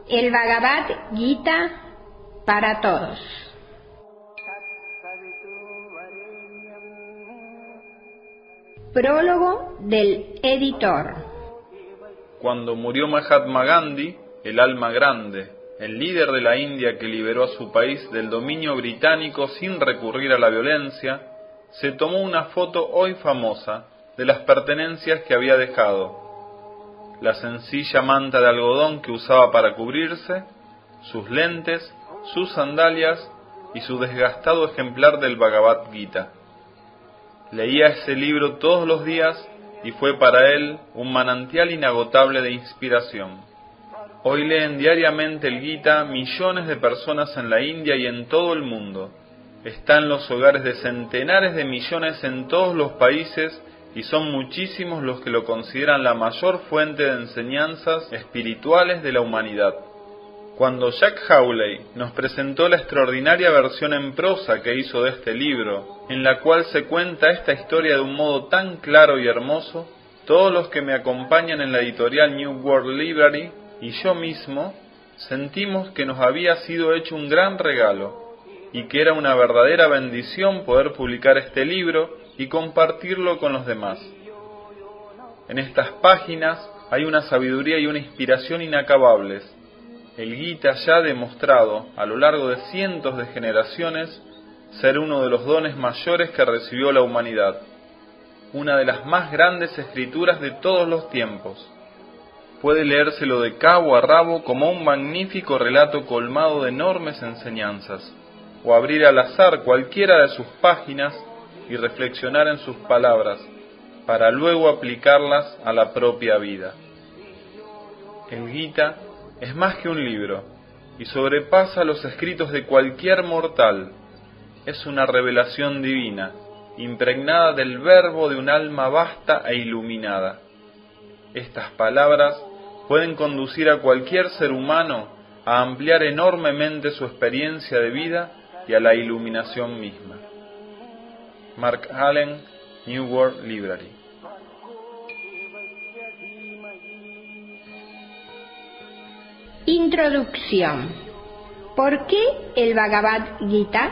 El Bhagavad Gita para todos. Prólogo del editor. Cuando murió Mahatma Gandhi, el alma grande, el líder de la India que liberó a su país del dominio británico sin recurrir a la violencia, se tomó una foto hoy famosa de las pertenencias que había dejado: la sencilla manta de algodón que usaba para cubrirse, sus lentes, sus sandalias y su desgastado ejemplar del Bhagavad Gita. Leía ese libro todos los días y fue para él un manantial inagotable de inspiración. Hoy leen diariamente el Gita millones de personas en la India y en todo el mundo. Está en los hogares de centenares de millones en todos los países y son muchísimos los que lo consideran la mayor fuente de enseñanzas espirituales de la humanidad. Cuando Jack Hawley nos presentó la extraordinaria versión en prosa que hizo de este libro, en la cual se cuenta esta historia de un modo tan claro y hermoso, todos los que me acompañan en la editorial New World Library y yo mismo sentimos que nos había sido hecho un gran regalo y que era una verdadera bendición poder publicar este libro y compartirlo con los demás. En estas páginas hay una sabiduría y una inspiración inacabables. El Gita ya ha demostrado, a lo largo de cientos de generaciones, ser uno de los dones mayores que recibió la humanidad, una de las más grandes escrituras de todos los tiempos. Puede leérselo de cabo a rabo como un magnífico relato colmado de enormes enseñanzas, o abrir al azar cualquiera de sus páginas y reflexionar en sus palabras, para luego aplicarlas a la propia vida. El Gita es más que un libro, y sobrepasa los escritos de cualquier mortal. Es una revelación divina, impregnada del verbo de un alma vasta e iluminada. Estas palabras pueden conducir a cualquier ser humano a ampliar enormemente su experiencia de vida y a la iluminación misma. Mark Allen, New World Library. Introducción. ¿Por qué el Bhagavad Gita?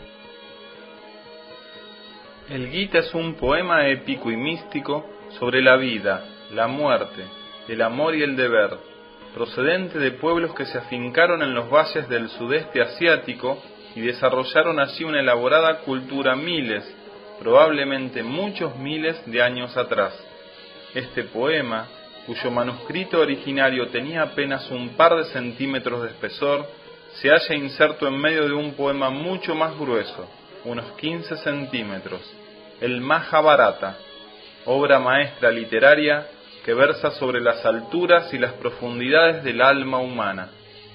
El Gita es un poema épico y místico sobre la vida, la muerte, el amor y el deber, procedente de pueblos que se afincaron en los valles del sudeste asiático y desarrollaron allí una elaborada cultura miles, probablemente muchos miles de años atrás. Este poema, cuyo manuscrito originario tenía apenas un par de centímetros de espesor, se halla inserto en medio de un poema mucho más grueso, unos 15 centímetros, el Mahabharata, obra maestra literaria que versa sobre las alturas y las profundidades del alma humana.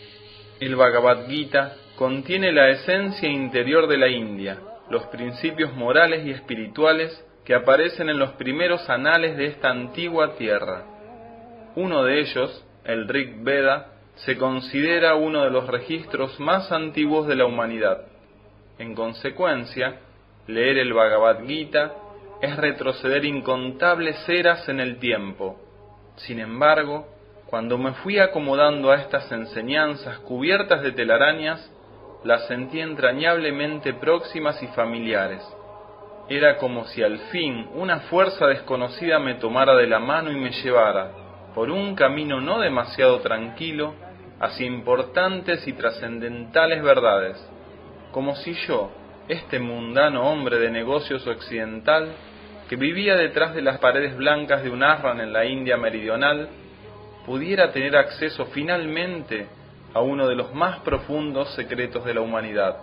El Bhagavad Gita contiene la esencia interior de la India, los principios morales y espirituales que aparecen en los primeros anales de esta antigua tierra. Uno de ellos, el Rig Veda, se considera uno de los registros más antiguos de la humanidad. En consecuencia, leer el Bhagavad Gita es retroceder incontables eras en el tiempo. Sin embargo, cuando me fui acomodando a estas enseñanzas cubiertas de telarañas, las sentí entrañablemente próximas y familiares. Era como si al fin una fuerza desconocida me tomara de la mano y me llevara, por un camino no demasiado tranquilo, hacia importantes y trascendentales verdades, como si yo, este mundano hombre de negocios occidental, que vivía detrás de las paredes blancas de un ashram en la India meridional, pudiera tener acceso finalmente a uno de los más profundos secretos de la humanidad.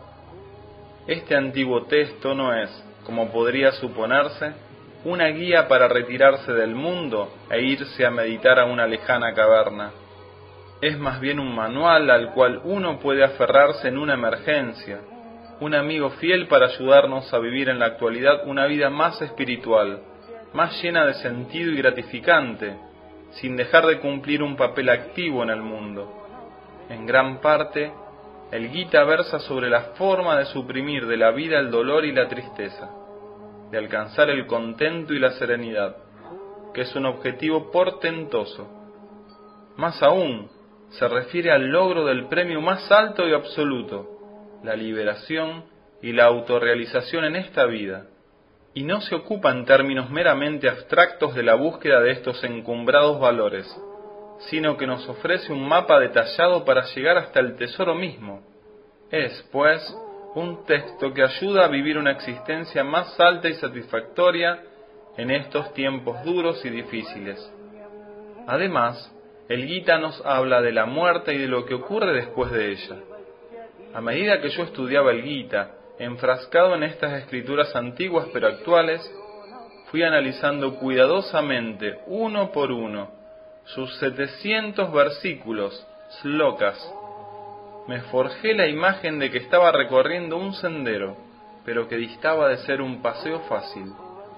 Este antiguo texto no es, como podría suponerse, una guía para retirarse del mundo e irse a meditar a una lejana caverna. Es más bien un manual al cual uno puede aferrarse en una emergencia, un amigo fiel para ayudarnos a vivir en la actualidad una vida más espiritual, más llena de sentido y gratificante, sin dejar de cumplir un papel activo en el mundo. En gran parte, el Gita versa sobre la forma de suprimir de la vida el dolor y la tristeza, de alcanzar el contento y la serenidad, que es un objetivo portentoso. Más aún, se refiere al logro del premio más alto y absoluto, la liberación y la autorrealización en esta vida, y no se ocupa en términos meramente abstractos de la búsqueda de estos encumbrados valores, sino que nos ofrece un mapa detallado para llegar hasta el tesoro mismo. Es, pues, un texto que ayuda a vivir una existencia más alta y satisfactoria en estos tiempos duros y difíciles. Además, el Gita nos habla de la muerte y de lo que ocurre después de ella. A medida que yo estudiaba el Gita, enfrascado en estas escrituras antiguas pero actuales, fui analizando cuidadosamente, uno por uno, sus 700 versículos, slokas. Me forjé la imagen de que estaba recorriendo un sendero, pero que distaba de ser un paseo fácil.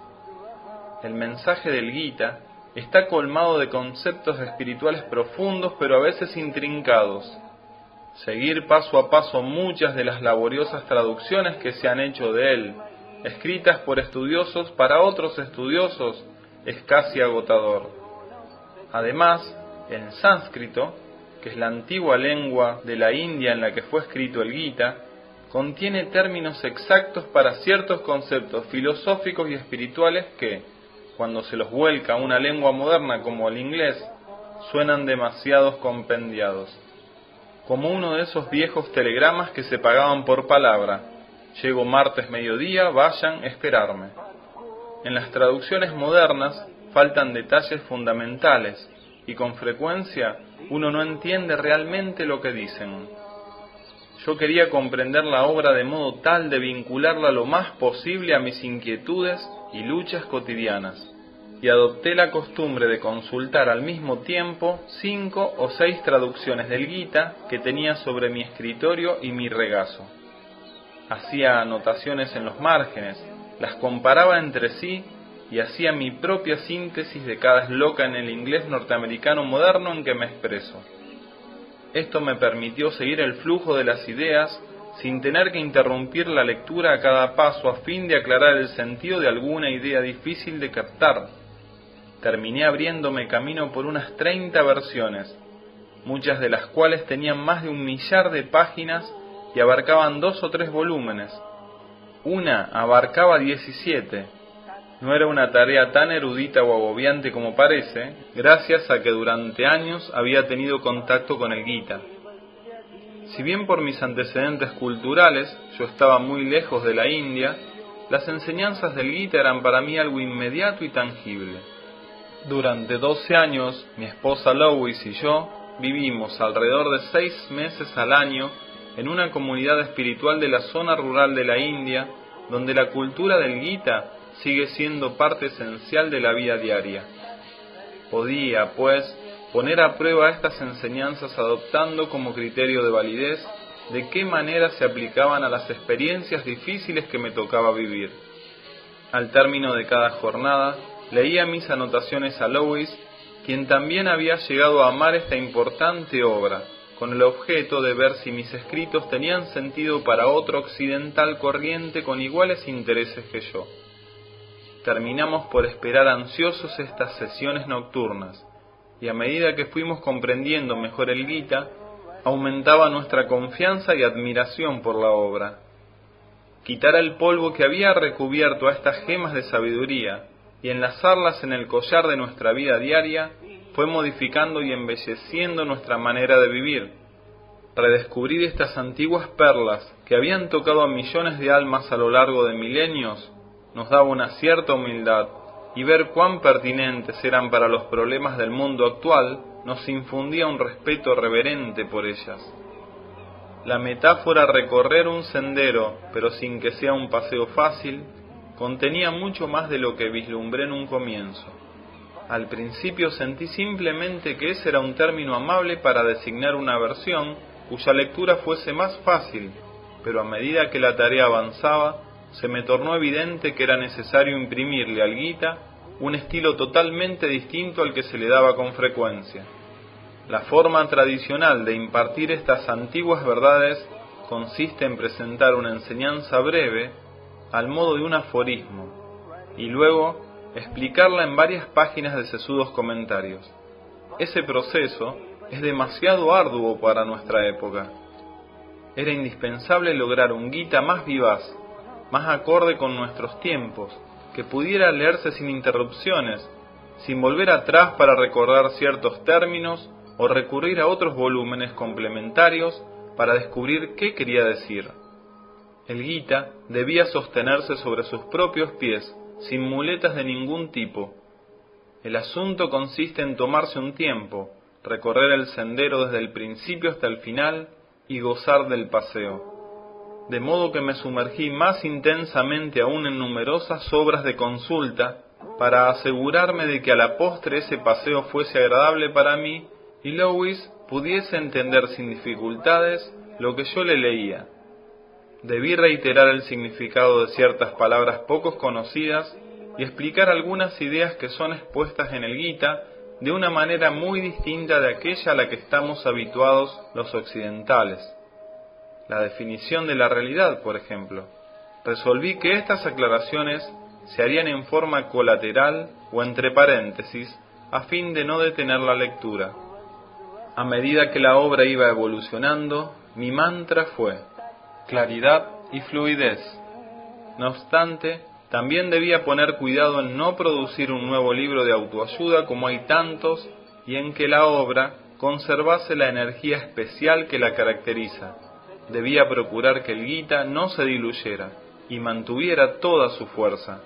El mensaje del Gita está colmado de conceptos espirituales profundos pero a veces intrincados. Seguir paso a paso muchas de las laboriosas traducciones que se han hecho de él, escritas por estudiosos para otros estudiosos, es casi agotador. Además, en sánscrito, que es la antigua lengua de la India en la que fue escrito el Gita, contiene términos exactos para ciertos conceptos filosóficos y espirituales que, cuando se los vuelca a una lengua moderna como el inglés, suenan demasiado compendiados. Como uno de esos viejos telegramas que se pagaban por palabra: llego martes mediodía, vayan a esperarme. En las traducciones modernas faltan detalles fundamentales y con frecuencia uno no entiende realmente lo que dicen. Yo quería comprender la obra de modo tal de vincularla lo más posible a mis inquietudes y luchas cotidianas, y adopté la costumbre de consultar al mismo tiempo 5 o 6 traducciones del Gita que tenía sobre mi escritorio y mi regazo. Hacía anotaciones en los márgenes, las comparaba entre sí y hacía mi propia síntesis de cada esloka en el inglés norteamericano moderno en que me expreso. Esto me permitió seguir el flujo de las ideas sin tener que interrumpir la lectura a cada paso a fin de aclarar el sentido de alguna idea difícil de captar. Terminé abriéndome camino por unas 30 versiones, muchas de las cuales tenían más de 1.000.000 de páginas y abarcaban 2 o 3 volúmenes. Una abarcaba 17. No era una tarea tan erudita o agobiante como parece, gracias a que durante años había tenido contacto con el Gita. Si bien por mis antecedentes culturales yo estaba muy lejos de la India, las enseñanzas del Gita eran para mí algo inmediato y tangible. Durante 12 años, mi esposa Lois y yo vivimos alrededor de 6 meses al año en una comunidad espiritual de la zona rural de la India, donde la cultura del Gita sigue siendo parte esencial de la vida diaria. Podía, pues, poner a prueba estas enseñanzas adoptando como criterio de validez de qué manera se aplicaban a las experiencias difíciles que me tocaba vivir. Al término de cada jornada, leía mis anotaciones a Lois, quien también había llegado a amar esta importante obra, con el objeto de ver si mis escritos tenían sentido para otro occidental corriente con iguales intereses que yo. Terminamos por esperar ansiosos estas sesiones nocturnas, y a medida que fuimos comprendiendo mejor el Gita, aumentaba nuestra confianza y admiración por la obra. Quitar el polvo que había recubierto a estas gemas de sabiduría y enlazarlas en el collar de nuestra vida diaria fue modificando y embelleciendo nuestra manera de vivir. Redescubrir estas antiguas perlas que habían tocado a millones de almas a lo largo de milenios nos daba una cierta humildad, y ver cuán pertinentes eran para los problemas del mundo actual nos infundía un respeto reverente por ellas. La metáfora recorrer un sendero, pero sin que sea un paseo fácil, contenía mucho más de lo que vislumbré en un comienzo. Al principio sentí simplemente que ese era un término amable para designar una versión cuya lectura fuese más fácil, pero a medida que la tarea avanzaba, se me tornó evidente que era necesario imprimirle al Gita un estilo totalmente distinto al que se le daba con frecuencia. La forma tradicional de impartir estas antiguas verdades consiste en presentar una enseñanza breve al modo de un aforismo y luego explicarla en varias páginas de sesudos comentarios. Ese proceso es demasiado arduo para nuestra época. Era indispensable lograr un Gita más vivaz, más acorde con nuestros tiempos, que pudiera leerse sin interrupciones, sin volver atrás para recordar ciertos términos o recurrir a otros volúmenes complementarios para descubrir qué quería decir. El Gita debía sostenerse sobre sus propios pies, sin muletas de ningún tipo. El asunto consiste en tomarse un tiempo, recorrer el sendero desde el principio hasta el final y gozar del paseo. De modo que me sumergí más intensamente aún en numerosas obras de consulta para asegurarme de que a la postre ese paseo fuese agradable para mí y Lewis pudiese entender sin dificultades lo que yo le leía. Debí reiterar el significado de ciertas palabras poco conocidas y explicar algunas ideas que son expuestas en el Gita de una manera muy distinta de aquella a la que estamos habituados los occidentales. La definición de la realidad, por ejemplo. Resolví que estas aclaraciones se harían en forma colateral o entre paréntesis, a fin de no detener la lectura. A medida que la obra iba evolucionando, mi mantra fue claridad y fluidez. No obstante, también debía poner cuidado en no producir un nuevo libro de autoayuda como hay tantos, y en que la obra conservase la energía especial que la caracteriza. Debía procurar que el Gita no se diluyera y mantuviera toda su fuerza.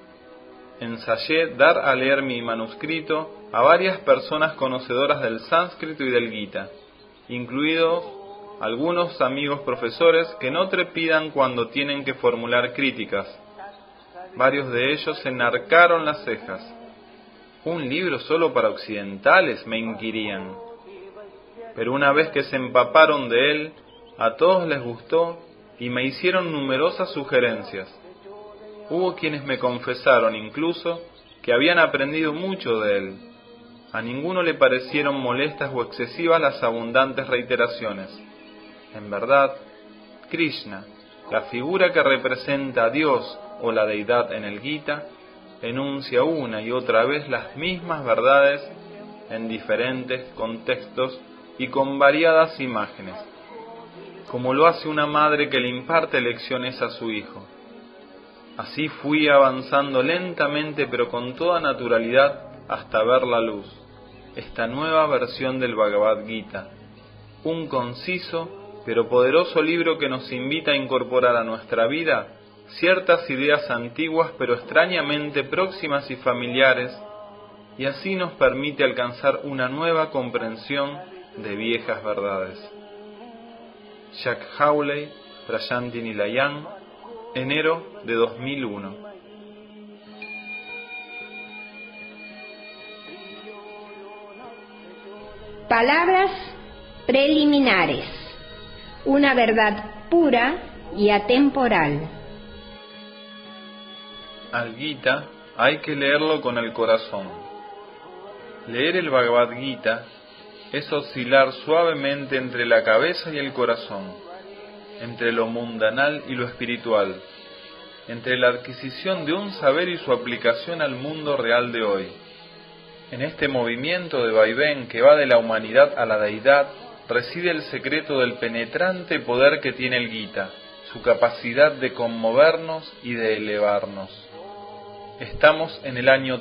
Ensayé dar a leer mi manuscrito a varias personas conocedoras del sánscrito y del Gita, incluidos algunos amigos profesores que no trepidan cuando tienen que formular críticas. Varios de ellos se enarcaron las cejas. ¿Un libro solo para occidentales?, me inquirían. Pero una vez que se empaparon de él, a todos les gustó y me hicieron numerosas sugerencias. Hubo quienes me confesaron incluso que habían aprendido mucho de él. A ninguno le parecieron molestas o excesivas las abundantes reiteraciones. En verdad, Krishna, la figura que representa a Dios o la deidad en el Gita, enuncia una y otra vez las mismas verdades en diferentes contextos y con variadas imágenes, como lo hace una madre que le imparte lecciones a su hijo. Así fui avanzando lentamente pero con toda naturalidad hasta ver la luz, esta nueva versión del Bhagavad Gita, un conciso pero poderoso libro que nos invita a incorporar a nuestra vida ciertas ideas antiguas pero extrañamente próximas y familiares, y así nos permite alcanzar una nueva comprensión de viejas verdades. Jack Hawley, Prasanthi Nilayán, enero de 2001. Palabras preliminares. Una verdad pura y atemporal. Al Gita hay que leerlo con el corazón. Leer el Bhagavad Gita es oscilar suavemente entre la cabeza y el corazón, entre lo mundanal y lo espiritual, entre la adquisición de un saber y su aplicación al mundo real de hoy. En este movimiento de vaivén que va de la humanidad a la deidad, reside el secreto del penetrante poder que tiene el Gita, su capacidad de conmovernos y de elevarnos. Estamos en el año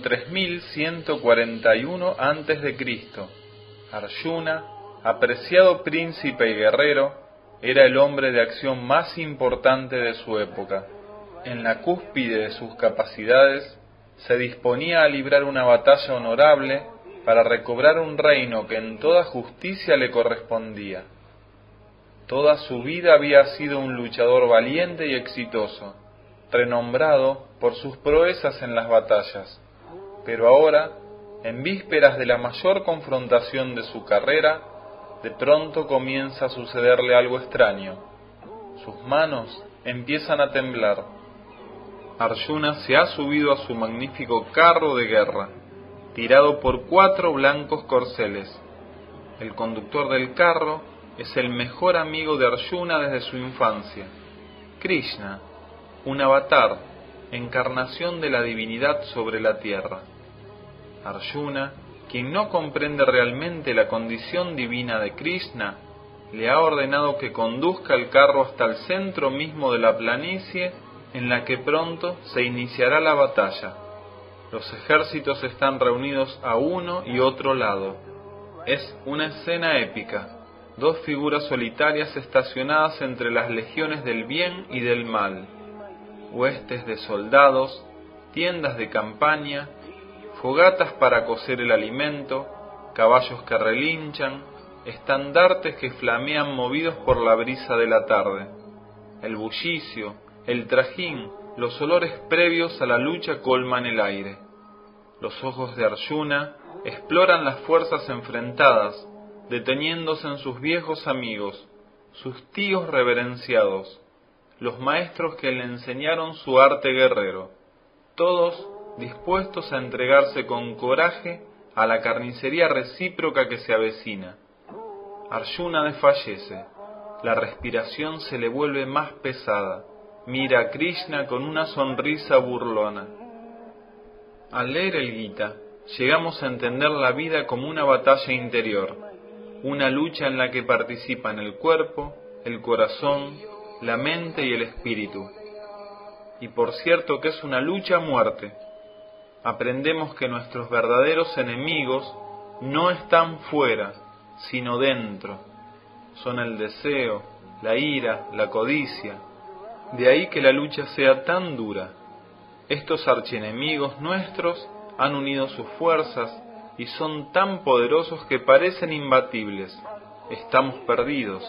3141 a.C. Arjuna, apreciado príncipe y guerrero, era el hombre de acción más importante de su época. En la cúspide de sus capacidades, se disponía a librar una batalla honorable para recobrar un reino que en toda justicia le correspondía. Toda su vida había sido un luchador valiente y exitoso, renombrado por sus proezas en las batallas, pero ahora, en vísperas de la mayor confrontación de su carrera, de pronto comienza a sucederle algo extraño. Sus manos empiezan a temblar. Arjuna se ha subido a su magnífico carro de guerra, tirado por 4 blancos corceles. El conductor del carro es el mejor amigo de Arjuna desde su infancia, Krishna, un avatar, encarnación de la divinidad sobre la tierra. Arjuna quien no comprende realmente la condición divina de Krishna, le ha ordenado que conduzca el carro hasta el centro mismo de la planicie en la que pronto se iniciará la batalla. Los ejércitos están reunidos a uno y otro lado. Es una escena épica, dos figuras solitarias estacionadas entre las legiones del bien y del mal, huestes de soldados, tiendas de campaña, fogatas para cocer el alimento, caballos que relinchan, estandartes que flamean movidos por la brisa de la tarde. El bullicio, el trajín, los olores previos a la lucha colman el aire. Los ojos de Arjuna exploran las fuerzas enfrentadas, deteniéndose en sus viejos amigos, sus tíos reverenciados, los maestros que le enseñaron su arte guerrero, todos dispuestos a entregarse con coraje a la carnicería recíproca que se avecina. Arjuna desfallece, la respiración se le vuelve más pesada, mira a Krishna con una sonrisa burlona. Al leer el Gita, llegamos a entender la vida como una batalla interior, una lucha en la que participan el cuerpo, el corazón, la mente y el espíritu. Y por cierto que es una lucha a muerte. Aprendemos que nuestros verdaderos enemigos no están fuera, sino dentro. Son el deseo, la ira, la codicia. De ahí que la lucha sea tan dura. Estos archienemigos nuestros han unido sus fuerzas y son tan poderosos que parecen imbatibles. Estamos perdidos.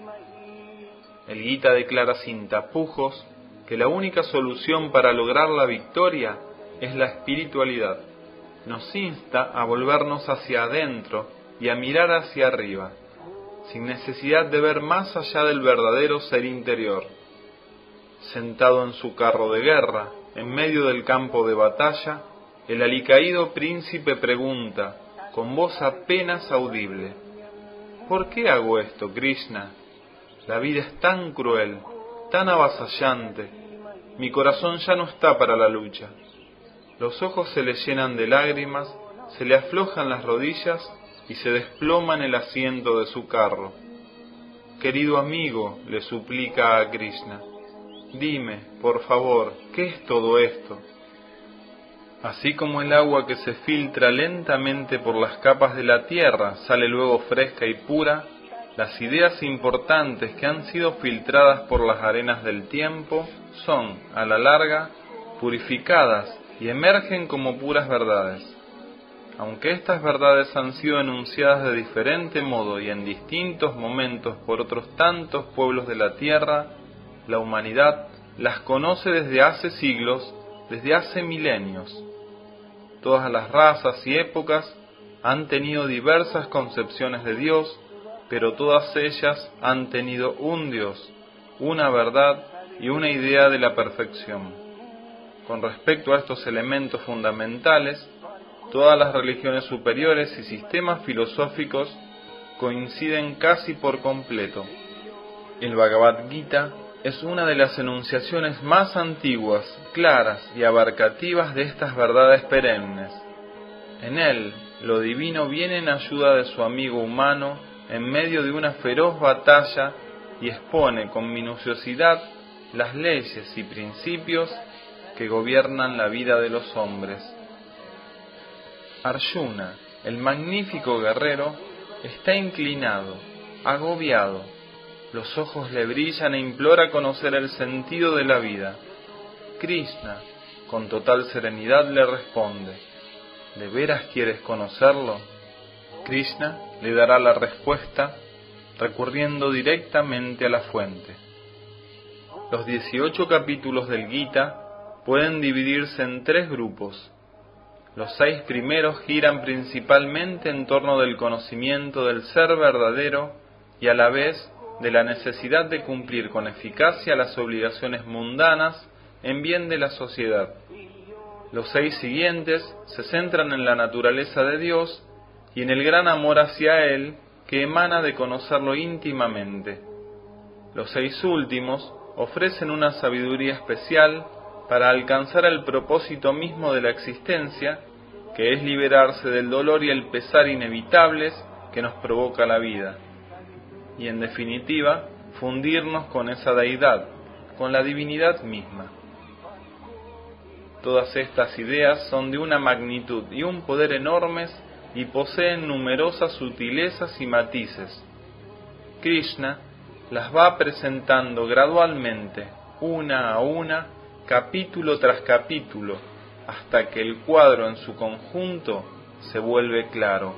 El Gita declara sin tapujos que la única solución para lograr la victoria es la espiritualidad. Nos insta a volvernos hacia adentro y a mirar hacia arriba, sin necesidad de ver más allá del verdadero ser interior. Sentado en su carro de guerra, en medio del campo de batalla, el alicaído príncipe pregunta, con voz apenas audible: ¿por qué hago esto, Krishna? La vida es tan cruel, tan avasallante, mi corazón ya no está para la lucha. Los ojos se le llenan de lágrimas, se le aflojan las rodillas y se desploma en el asiento de su carro. Querido amigo, le suplica a Krishna, dime, por favor, ¿qué es todo esto? Así como el agua que se filtra lentamente por las capas de la tierra sale luego fresca y pura, las ideas importantes que han sido filtradas por las arenas del tiempo son, a la larga, purificadas y emergen como puras verdades. Aunque estas verdades han sido enunciadas de diferente modo y en distintos momentos por otros tantos pueblos de la tierra, la humanidad las conoce desde hace siglos, desde hace milenios. Todas las razas y épocas han tenido diversas concepciones de Dios, pero todas ellas han tenido un Dios, una verdad y una idea de la perfección. Con respecto a estos elementos fundamentales, todas las religiones superiores y sistemas filosóficos coinciden casi por completo. El Bhagavad Gita es una de las enunciaciones más antiguas, claras y abarcativas de estas verdades perennes. En él, lo divino viene en ayuda de su amigo humano en medio de una feroz batalla y expone con minuciosidad las leyes y principios que gobiernan la vida de los hombres. Arjuna, el magnífico guerrero, está inclinado, agobiado. Los ojos le brillan e implora conocer el sentido de la vida. Krishna, con total serenidad, le responde: ¿de veras quieres conocerlo? Krishna le dará la respuesta recurriendo directamente a la fuente. Los 18 capítulos del Gita pueden dividirse en 3 grupos. Los 6 primeros giran principalmente en torno del conocimiento del ser verdadero y a la vez de la necesidad de cumplir con eficacia las obligaciones mundanas en bien de la sociedad. Los 6 siguientes se centran en la naturaleza de Dios y en el gran amor hacia Él que emana de conocerlo íntimamente. Los 6 últimos ofrecen una sabiduría especial para alcanzar el propósito mismo de la existencia, que es liberarse del dolor y el pesar inevitables que nos provoca la vida, y en definitiva, fundirnos con esa deidad, con la divinidad misma. Todas estas ideas son de una magnitud y un poder enormes y poseen numerosas sutilezas y matices. Krishna las va presentando gradualmente, una a una, capítulo tras capítulo, hasta que el cuadro en su conjunto se vuelve claro.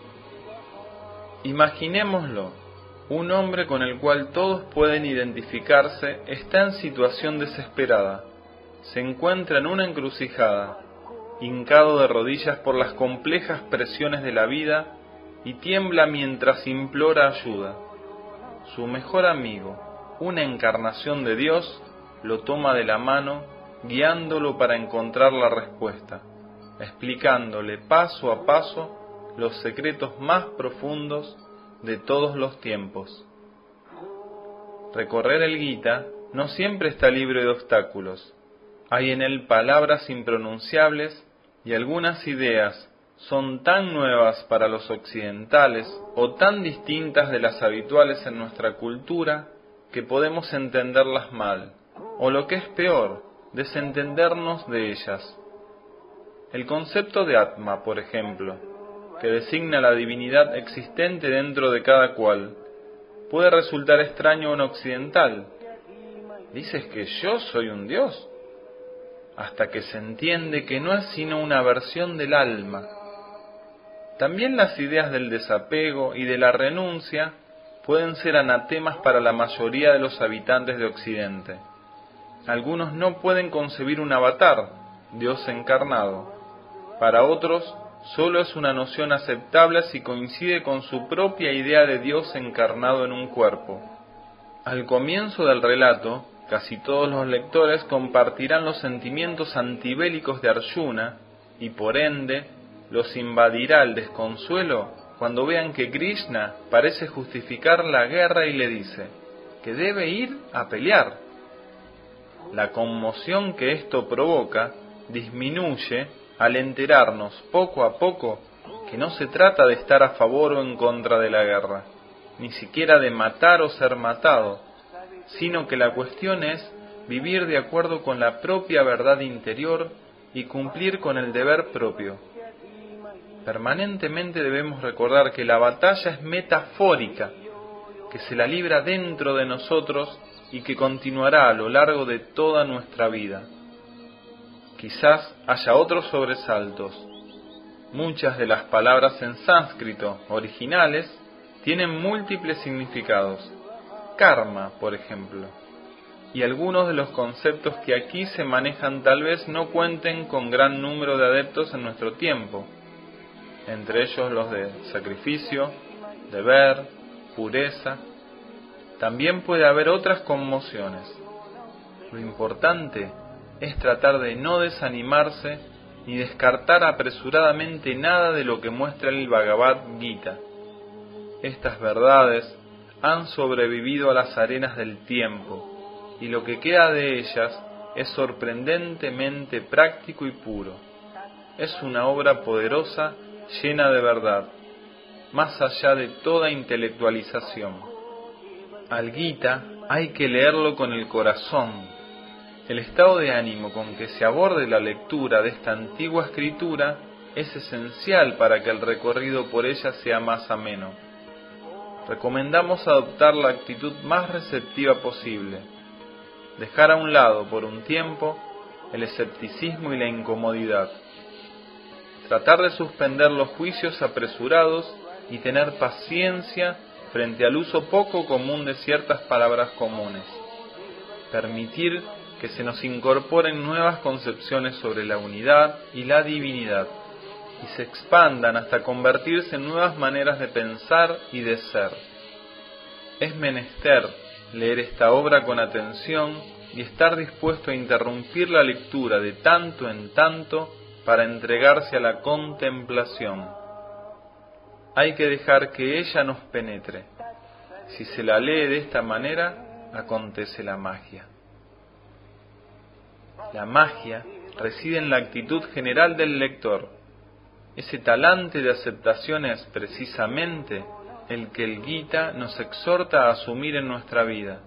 Imaginémoslo, un hombre con el cual todos pueden identificarse está en situación desesperada, se encuentra en una encrucijada, hincado de rodillas por las complejas presiones de la vida y tiembla mientras implora ayuda. Su mejor amigo, una encarnación de Dios, lo toma de la mano, guiándolo para encontrar la respuesta, explicándole paso a paso los secretos más profundos de todos los tiempos. Recorrer el Gita no siempre está libre de obstáculos. Hay en él palabras impronunciables y algunas ideas son tan nuevas para los occidentales o tan distintas de las habituales en nuestra cultura que podemos entenderlas mal, o lo que es peor, desentendernos de ellas. El concepto de Atma, por ejemplo, que designa la divinidad existente dentro de cada cual, puede resultar extraño a un occidental. ¿Dices que yo soy un dios? Hasta que se entiende que no es sino una versión del alma. También las ideas del desapego y de la renuncia pueden ser anatemas para la mayoría de los habitantes de Occidente. Algunos no pueden concebir un avatar, Dios encarnado. Para otros, solo es una noción aceptable si coincide con su propia idea de Dios encarnado en un cuerpo. Al comienzo del relato, casi todos los lectores compartirán los sentimientos antibélicos de Arjuna y por ende los invadirá el desconsuelo cuando vean que Krishna parece justificar la guerra y le dice que debe ir a pelear. La conmoción que esto provoca disminuye al enterarnos poco a poco que no se trata de estar a favor o en contra de la guerra, ni siquiera de matar o ser matado, sino que la cuestión es vivir de acuerdo con la propia verdad interior y cumplir con el deber propio. Permanentemente debemos recordar que la batalla es metafórica, que se la libra dentro de nosotros y que continuará a lo largo de toda nuestra vida. Quizás haya otros sobresaltos. Muchas de las palabras en sánscrito originales tienen múltiples significados. Karma, por ejemplo. Y algunos de los conceptos que aquí se manejan tal vez no cuenten con gran número de adeptos en nuestro tiempo, entre ellos los de sacrificio, deber, pureza. También puede haber otras conmociones. Lo importante es tratar de no desanimarse ni descartar apresuradamente nada de lo que muestra el Bhagavad Gita. Estas verdades han sobrevivido a las arenas del tiempo, y lo que queda de ellas es sorprendentemente práctico y puro. Es una obra poderosa, llena de verdad, más allá de toda intelectualización. Al Gita hay que leerlo con el corazón. El estado de ánimo con que se aborde la lectura de esta antigua escritura es esencial para que el recorrido por ella sea más ameno. Recomendamos adoptar la actitud más receptiva posible, dejar a un lado por un tiempo el escepticismo y la incomodidad, tratar de suspender los juicios apresurados y tener paciencia frente al uso poco común de ciertas palabras comunes, permitir que se nos incorporen nuevas concepciones sobre la unidad y la divinidad, y se expandan hasta convertirse en nuevas maneras de pensar y de ser. Es menester leer esta obra con atención y estar dispuesto a interrumpir la lectura de tanto en tanto para entregarse a la contemplación. Hay que dejar que ella nos penetre. Si se la lee de esta manera, acontece la magia. La magia reside en la actitud general del lector. Ese talante de aceptación es precisamente el que el Gita nos exhorta a asumir en nuestra vida.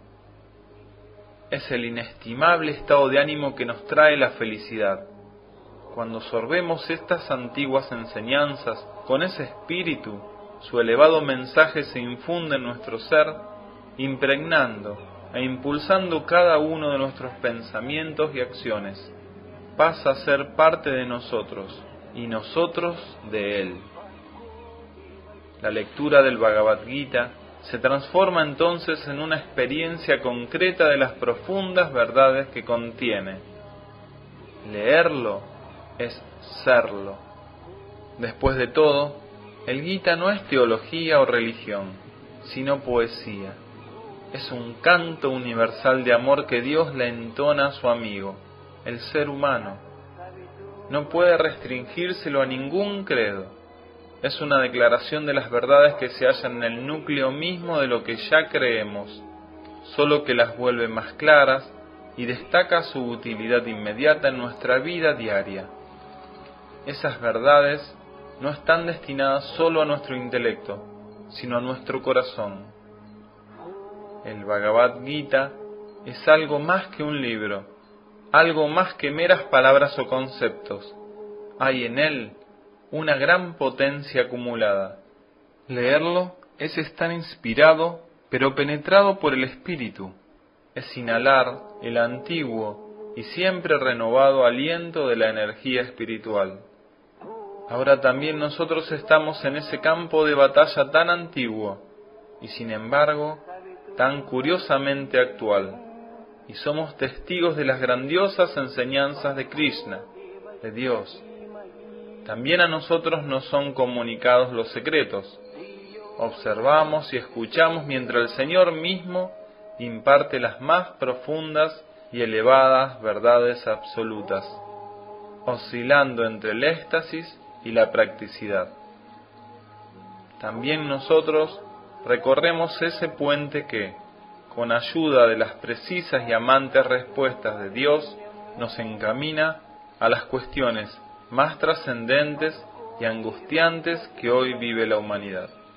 Es el inestimable estado de ánimo que nos trae la felicidad. Cuando sorbemos estas antiguas enseñanzas con ese espíritu, su elevado mensaje se infunde en nuestro ser, impregnando e impulsando cada uno de nuestros pensamientos y acciones. Pasa a ser parte de nosotros y nosotros de él. La lectura del Bhagavad Gita se transforma entonces en una experiencia concreta de las profundas verdades que contiene. Leerlo es serlo. Después de todo, el Gita no es teología o religión, sino poesía. Es un canto universal de amor que Dios le entona a su amigo, el ser humano. No puede restringírselo a ningún credo. Es una declaración de las verdades que se hallan en el núcleo mismo de lo que ya creemos, solo que las vuelve más claras y destaca su utilidad inmediata en nuestra vida diaria. Esas verdades no están destinadas solo a nuestro intelecto, sino a nuestro corazón. El Bhagavad Gita es algo más que un libro, algo más que meras palabras o conceptos. Hay en él una gran potencia acumulada. Leerlo es estar inspirado, pero penetrado por el Espíritu. Es inhalar el antiguo y siempre renovado aliento de la energía espiritual. Ahora también nosotros estamos en ese campo de batalla tan antiguo y sin embargo tan curiosamente actual, y somos testigos de las grandiosas enseñanzas de Krishna, de Dios. También a nosotros nos son comunicados los secretos. Observamos y escuchamos mientras el Señor mismo imparte las más profundas y elevadas verdades absolutas, oscilando entre el éxtasis y la practicidad. También nosotros recorremos ese puente que, con ayuda de las precisas y amantes respuestas de Dios, nos encamina a las cuestiones más trascendentes y angustiantes que hoy vive la humanidad.